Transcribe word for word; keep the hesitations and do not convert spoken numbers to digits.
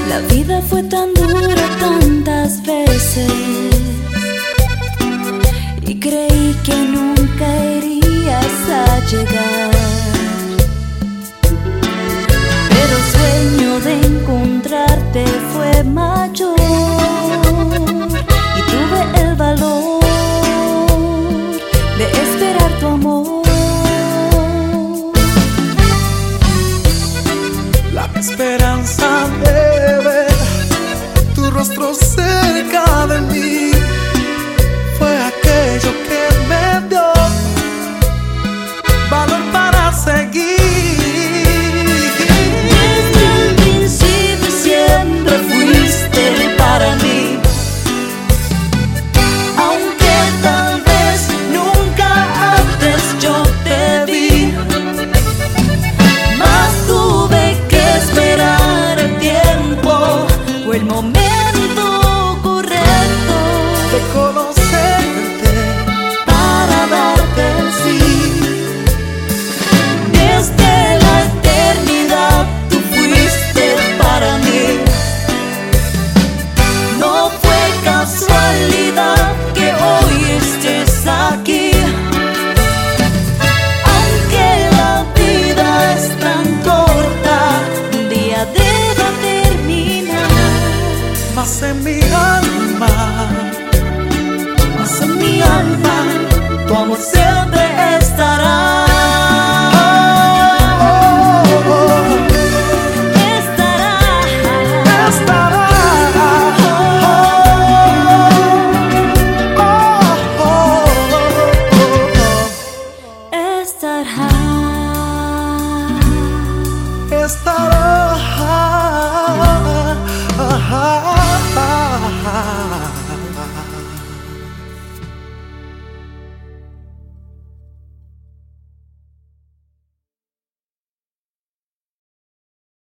La vida fue tan dura tantas veces y creí que nunca irías a llegar, pero el sueño de encontrarte fue mayor y tuve el valor de esperar tu amor. La esperanza de ver tu rostro cerca de mí fue aquello que me dio valor para seguir. Desde el principio siempre fuiste para mí, aunque tal vez nunca antes yo te vi, mas tuve que esperar el tiempo o el momento correcto De conocerte para darte el sí. Desde la eternidad tú fuiste para mí. No fue casualidad que hoy estés aquí, aunque la vida es tan corta, un día deba terminar. más en mi alma, Mas en mi alma tu amor siempre